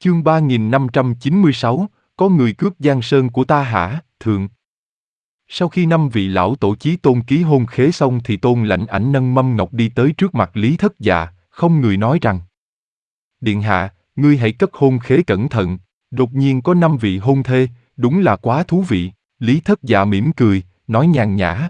Chương 3596, có người cướp Giang Sơn của ta hả, thượng? Sau khi 5 vị lão tổ chí tôn ký hôn khế xong thì Tôn Lãnh Ảnh nâng mâm ngọc đi tới trước mặt Lý Thất Dạ, không người nói rằng: Điện hạ, ngươi hãy cất hôn khế cẩn thận, đột nhiên có 5 vị hôn thê, đúng là quá thú vị. Lý Thất Dạ mỉm cười, nói nhàn nhã: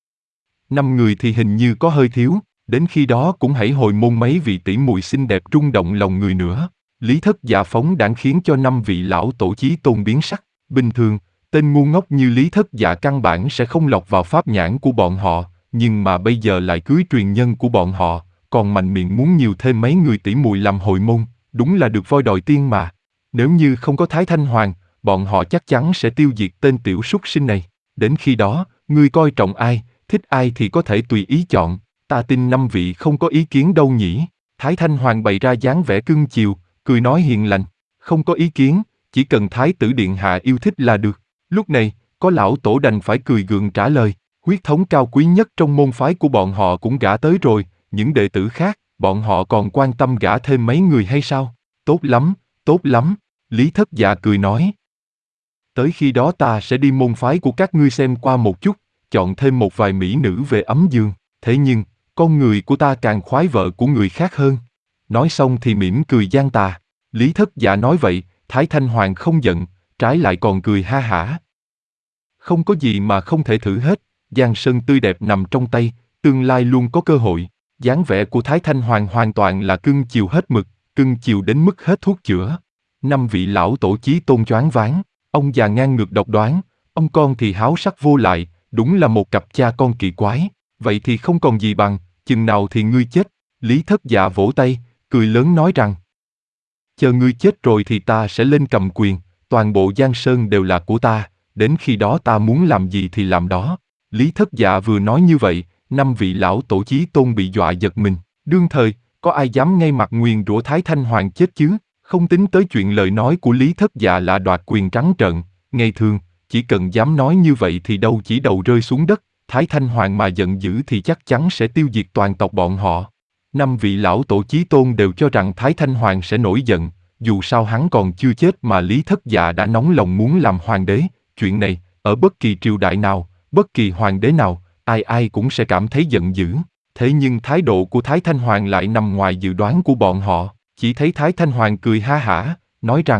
5 người thì hình như có hơi thiếu, đến khi đó cũng hãy hồi môn mấy vị tỷ muội xinh đẹp rung động lòng người nữa. Lý Thất Dạ phóng đãng khiến cho 5 vị lão tổ chí tôn biến sắc. Bình thường, tên ngu ngốc như Lý Thất Dạ căn bản sẽ không lọt vào pháp nhãn của bọn họ, nhưng mà bây giờ lại cưới truyền nhân của bọn họ, còn mạnh miệng muốn nhiều thêm mấy người tỷ muội làm hồi môn, đúng là được voi đòi tiên mà. Nếu như không có Thái Thanh Hoàng, bọn họ chắc chắn sẽ tiêu diệt tên tiểu súc sinh này. Đến khi đó, ngươi coi trọng ai, thích ai thì có thể tùy ý chọn, ta tin 5 vị không có ý kiến đâu nhỉ. Thái Thanh Hoàng bày ra dáng vẻ cưng chiều, cười nói hiền lành: Không có ý kiến, chỉ cần Thái tử điện hạ yêu thích là được. Lúc này, có lão tổ đành phải cười gượng trả lời: Huyết thống cao quý nhất trong môn phái của bọn họ cũng gả tới rồi, những đệ tử khác, bọn họ còn quan tâm gả thêm mấy người hay sao? Tốt lắm, tốt lắm. Lý Thất Dạ cười nói: Tới khi đó ta sẽ đi môn phái của các ngươi xem qua một chút, chọn thêm một vài mỹ nữ về ấm giường. Thế nhưng, con người của ta càng khoái vợ của người khác hơn. Nói xong thì mỉm cười gian tà. Lý Thất Dạ nói vậy, Thái Thanh Hoàng không giận, trái lại còn cười ha hả. Không có gì mà không thể thử hết, Giang Sơn tươi đẹp nằm trong tay, tương lai luôn có cơ hội. Dáng vẻ của Thái Thanh Hoàng hoàn toàn là cưng chiều hết mực, cưng chiều đến mức hết thuốc chữa. 5 vị lão tổ chí tôn choáng váng, ông già ngang ngược độc đoán, ông con thì háo sắc vô lại, đúng là một cặp cha con kỳ quái. Vậy thì không còn gì bằng, chừng nào thì ngươi chết. Lý Thất Dạ vỗ tay, cười lớn nói rằng: Chờ ngươi chết rồi thì ta sẽ lên cầm quyền, toàn bộ Giang Sơn đều là của ta, đến khi đó ta muốn làm gì thì làm đó. Lý Thất Dạ vừa nói như vậy, 5 vị lão tổ chí tôn bị dọa giật mình. Đương thời, có ai dám ngay mặt nguyền rủa Thái Thanh Hoàng chết chứ? Không tính tới chuyện lời nói của Lý Thất Dạ là đoạt quyền trắng trợn, ngày thường, chỉ cần dám nói như vậy thì đâu chỉ đầu rơi xuống đất, Thái Thanh Hoàng mà giận dữ thì chắc chắn sẽ tiêu diệt toàn tộc bọn họ. 5 vị lão tổ chí tôn đều cho rằng Thái Thanh Hoàng sẽ nổi giận, dù sao hắn còn chưa chết mà Lý Thất Dạ đã nóng lòng muốn làm hoàng đế. Chuyện này, ở bất kỳ triều đại nào, bất kỳ hoàng đế nào, ai ai cũng sẽ cảm thấy giận dữ. Thế nhưng thái độ của Thái Thanh Hoàng lại nằm ngoài dự đoán của bọn họ. Chỉ thấy Thái Thanh Hoàng cười ha hả, nói rằng: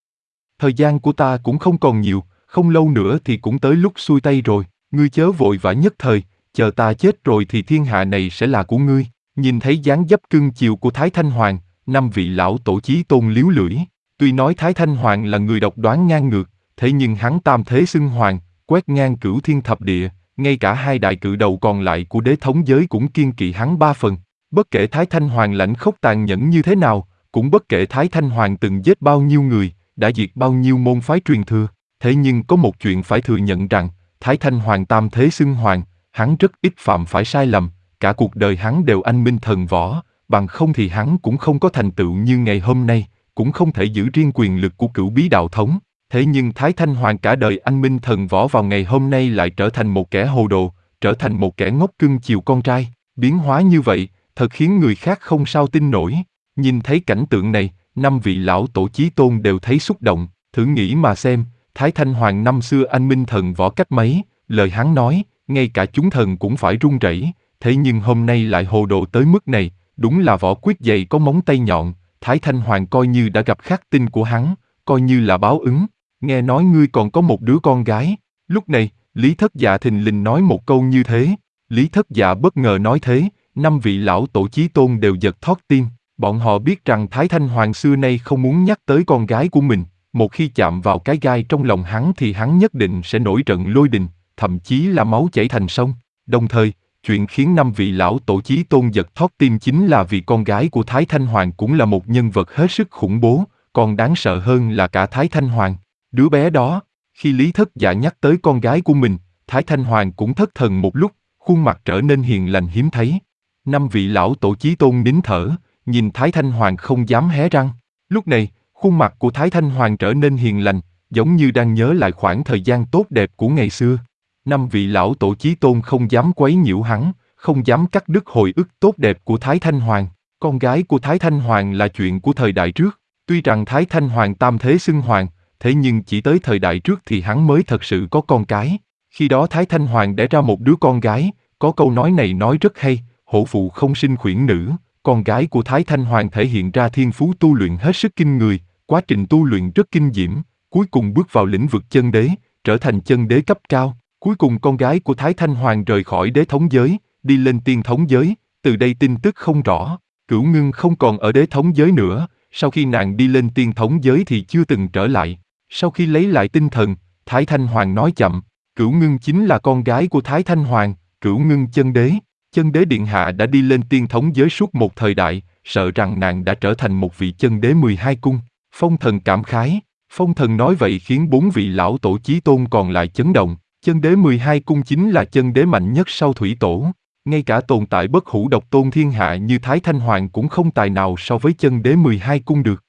Thời gian của ta cũng không còn nhiều, không lâu nữa thì cũng tới lúc xuôi tay rồi, ngươi chớ vội vã nhất thời, chờ ta chết rồi thì thiên hạ này sẽ là của ngươi. Nhìn thấy dáng dấp cưng chiều của Thái Thanh Hoàng, 5 vị lão tổ chí tôn liếu lưỡi. Tuy nói Thái Thanh Hoàng là người độc đoán ngang ngược, thế nhưng hắn tam thế xưng hoàng, quét ngang cửu thiên thập địa, ngay cả 2 đại cự đầu còn lại của đế thống giới cũng kiêng kỵ hắn 3 phần. Bất kể Thái Thanh Hoàng lãnh khốc tàn nhẫn như thế nào, cũng bất kể Thái Thanh Hoàng từng giết bao nhiêu người, đã diệt bao nhiêu môn phái truyền thừa. Thế nhưng có một chuyện phải thừa nhận rằng, Thái Thanh Hoàng tam thế xưng hoàng, hắn rất ít phạm phải sai lầm, cả cuộc đời hắn đều anh minh thần võ, bằng không thì hắn cũng không có thành tựu như ngày hôm nay, cũng không thể giữ riêng quyền lực của cửu bí đạo thống. Thế nhưng Thái Thanh Hoàng cả đời anh minh thần võ vào ngày hôm nay lại trở thành một kẻ hồ đồ, trở thành một kẻ ngốc cưng chiều con trai. Biến hóa như vậy, thật khiến người khác không sao tin nổi. Nhìn thấy cảnh tượng này, 5 vị lão tổ chí tôn đều thấy xúc động. Thử nghĩ mà xem, Thái Thanh Hoàng năm xưa anh minh thần võ cách mấy, lời hắn nói, ngay cả chúng thần cũng phải run rẩy. Thế nhưng hôm nay lại hồ đồ tới mức này, đúng là võ quyết dày có móng tay nhọn. Thái Thanh Hoàng coi như đã gặp khắc tinh của hắn, coi như là báo ứng. Nghe nói ngươi còn có một đứa con gái. Lúc này, Lý Thất Dạ thình lình nói một câu như thế. Lý Thất Dạ bất ngờ nói thế, 5 vị lão tổ chí tôn đều giật thót tim. Bọn họ biết rằng Thái Thanh Hoàng xưa nay không muốn nhắc tới con gái của mình. Một khi chạm vào cái gai trong lòng hắn thì hắn nhất định sẽ nổi trận lôi đình, thậm chí là máu chảy thành sông. Đồng thời, chuyện khiến 5 vị lão tổ chí tôn giật thót tim chính là vì con gái của Thái Thanh Hoàng cũng là một nhân vật hết sức khủng bố, còn đáng sợ hơn là cả Thái Thanh Hoàng. Đứa bé đó, khi Lý Thất Dạ nhắc tới con gái của mình, Thái Thanh Hoàng cũng thất thần một lúc, khuôn mặt trở nên hiền lành hiếm thấy. 5 vị lão tổ chí tôn nín thở, nhìn Thái Thanh Hoàng không dám hé răng. Lúc này, khuôn mặt của Thái Thanh Hoàng trở nên hiền lành, giống như đang nhớ lại khoảng thời gian tốt đẹp của ngày xưa. 5 vị lão tổ chí tôn không dám quấy nhiễu hắn, không dám cắt đứt hồi ức tốt đẹp của Thái Thanh Hoàng. Con gái của Thái Thanh Hoàng là chuyện của thời đại trước. Tuy rằng Thái Thanh Hoàng tam thế xưng hoàng, thế nhưng chỉ tới thời đại trước thì hắn mới thật sự có con cái. Khi đó Thái Thanh Hoàng đẻ ra một đứa con gái, có câu nói này nói rất hay, hổ phụ không sinh khuyển nữ. Con gái của Thái Thanh Hoàng thể hiện ra thiên phú tu luyện hết sức kinh người, quá trình tu luyện rất kinh diễm, cuối cùng bước vào lĩnh vực chân đế, trở thành chân đế cấp cao. Cuối cùng con gái của Thái Thanh Hoàng rời khỏi đế thống giới, đi lên tiên thống giới, từ đây tin tức không rõ. Cửu Ngưng không còn ở đế thống giới nữa, sau khi nàng đi lên tiên thống giới thì chưa từng trở lại. Sau khi lấy lại tinh thần, Thái Thanh Hoàng nói chậm, Cửu Ngưng chính là con gái của Thái Thanh Hoàng, Cửu Ngưng chân đế. Chân đế điện hạ đã đi lên tiên thống giới suốt một thời đại, sợ rằng nàng đã trở thành một vị chân đế 12 cung. Phong Thần cảm khái, Phong Thần nói vậy khiến 4 vị lão tổ chí tôn còn lại chấn động. Chân đế 12 cung chính là chân đế mạnh nhất sau thủy tổ. Ngay cả tồn tại bất hủ độc tôn thiên hạ như Thái Thanh Hoàng cũng không tài nào so với chân đế 12 cung được.